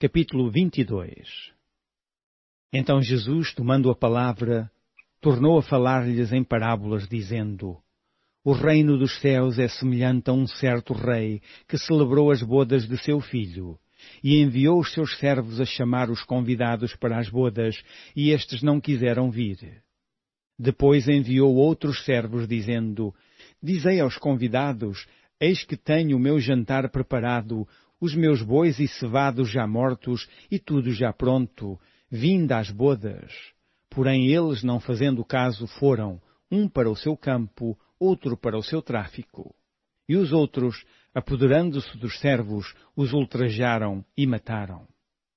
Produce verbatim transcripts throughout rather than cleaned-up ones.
Capítulo vinte e dois. Então Jesus, tomando a palavra, tornou a falar-lhes em parábolas, dizendo: O reino dos céus é semelhante a um certo rei que celebrou as bodas de seu filho, e enviou os seus servos a chamar os convidados para as bodas, e estes não quiseram vir. Depois enviou outros servos, dizendo: Dizei aos convidados: Eis que tenho o meu jantar preparado, os meus bois e cevados já mortos, e tudo já pronto, vinde às bodas. Porém eles, não fazendo caso, foram, um para o seu campo, outro para o seu tráfico. E os outros, apoderando-se dos servos, os ultrajaram e mataram.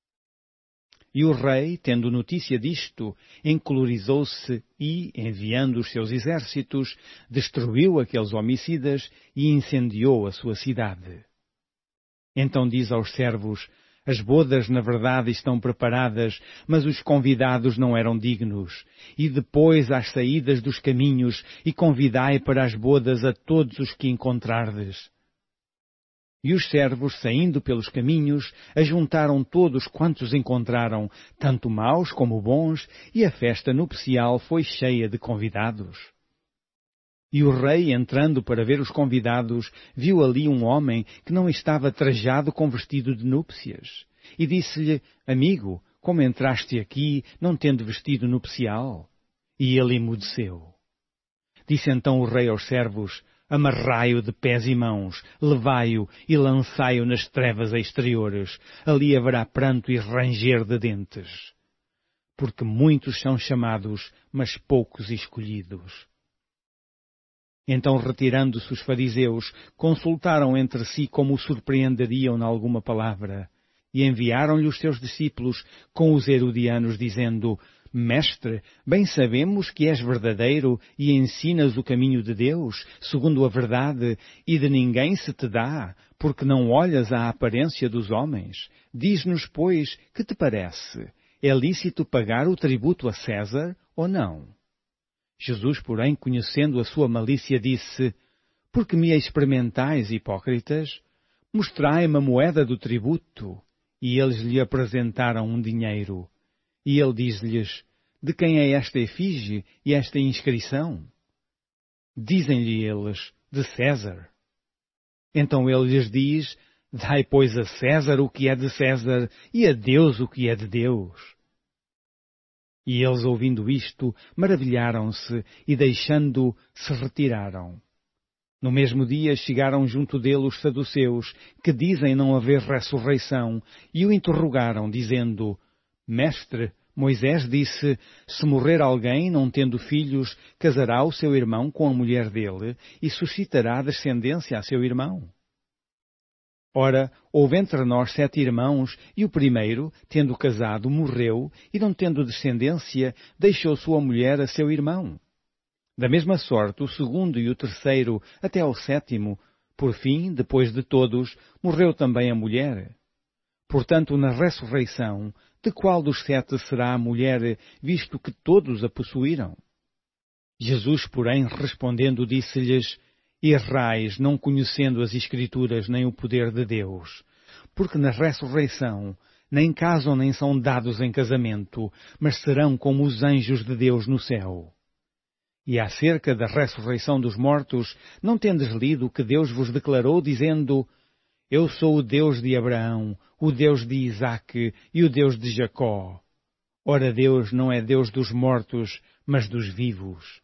E o rei, tendo notícia disto, encolerizou-se e, enviando os seus exércitos, destruiu aqueles homicidas e incendiou a sua cidade. Então diz aos servos: As bodas, na verdade, estão preparadas, mas os convidados não eram dignos. E depois às saídas dos caminhos, e convidai para as bodas a todos os que encontrardes. E os servos, saindo pelos caminhos, ajuntaram todos quantos encontraram, tanto maus como bons, e a festa nupcial foi cheia de convidados. E o rei, entrando para ver os convidados, viu ali um homem que não estava trajado com vestido de núpcias. E disse-lhe: Amigo, como entraste aqui, não tendo vestido nupcial? E ele emudeceu. Disse então o rei aos servos: Amarrai-o de pés e mãos, levai-o e lançai-o nas trevas exteriores. Ali haverá pranto e ranger de dentes. Porque muitos são chamados, mas poucos escolhidos. Então, retirando-se os fariseus, consultaram entre si como o surpreenderiam em alguma palavra, e enviaram-lhe os seus discípulos com os herodianos, dizendo: Mestre, bem sabemos que és verdadeiro e ensinas o caminho de Deus, segundo a verdade, e de ninguém se te dá, porque não olhas à aparência dos homens. Diz-nos, pois, que te parece? É lícito pagar o tributo a César ou não? Jesus, porém, conhecendo a sua malícia, disse: Por que me experimentais, hipócritas? Mostrai-me a moeda do tributo. E eles lhe apresentaram um dinheiro. E ele diz-lhes: De quem é esta efígie e esta inscrição? Dizem-lhe eles: De César. Então ele lhes diz: Dai, pois, a César o que é de César, e a Deus o que é de Deus. E eles, ouvindo isto, maravilharam-se e, deixando-o, se retiraram. No mesmo dia chegaram junto dele os saduceus, que dizem não haver ressurreição, e o interrogaram, dizendo: Mestre, Moisés disse: Se morrer alguém, não tendo filhos, casará o seu irmão com a mulher dele, e suscitará descendência a seu irmão. Ora, houve entre nós sete irmãos, e o primeiro, tendo casado, morreu, e não tendo descendência, deixou sua mulher a seu irmão. Da mesma sorte, o segundo e o terceiro, até ao sétimo. Por fim, depois de todos, morreu também a mulher. Portanto, na ressurreição, de qual dos sete será a mulher, visto que todos a possuíram? Jesus, porém, respondendo, disse-lhes: Errais, não conhecendo as Escrituras nem o poder de Deus, porque na ressurreição nem casam nem são dados em casamento, mas serão como os anjos de Deus no céu. E acerca da ressurreição dos mortos, não tendes lido que Deus vos declarou, dizendo: Eu sou o Deus de Abraão, o Deus de Isaque e o Deus de Jacó. Ora, Deus não é Deus dos mortos, mas dos vivos.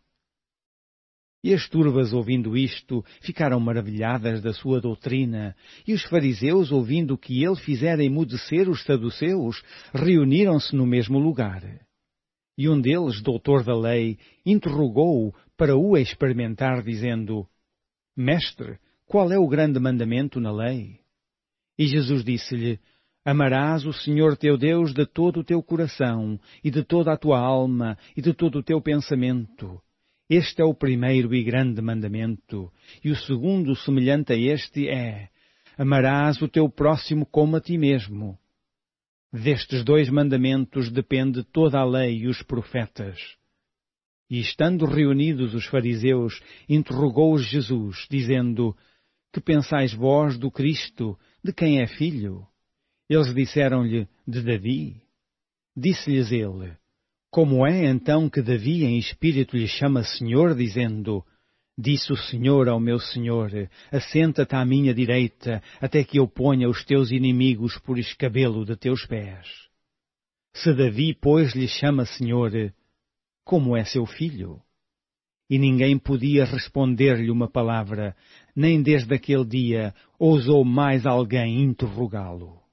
E as turbas, ouvindo isto, ficaram maravilhadas da sua doutrina, e os fariseus, ouvindo que ele fizera emudecer os saduceus, reuniram-se no mesmo lugar. E um deles, doutor da lei, interrogou-o para o experimentar, dizendo: Mestre, qual é o grande mandamento na lei? E Jesus disse-lhe: Amarás o Senhor teu Deus de todo o teu coração, e de toda a tua alma, e de todo o teu pensamento. Este é o primeiro e grande mandamento, e o segundo, semelhante a este, é: Amarás o teu próximo como a ti mesmo. Destes dois mandamentos depende toda a lei e os profetas. E estando reunidos os fariseus, interrogou-os Jesus, dizendo: Que pensais vós do Cristo, de quem é filho? Eles disseram-lhe, de Davi. Disse-lhes ele, como é então que Davi em espírito lhe chama Senhor, dizendo, disse o Senhor ao meu Senhor, assenta-te à minha direita, até que eu ponha os teus inimigos por escabelo de teus pés. Se Davi, pois, lhe chama Senhor, como é seu filho? E ninguém podia responder-lhe uma palavra, nem desde aquele dia ousou mais alguém interrogá-lo.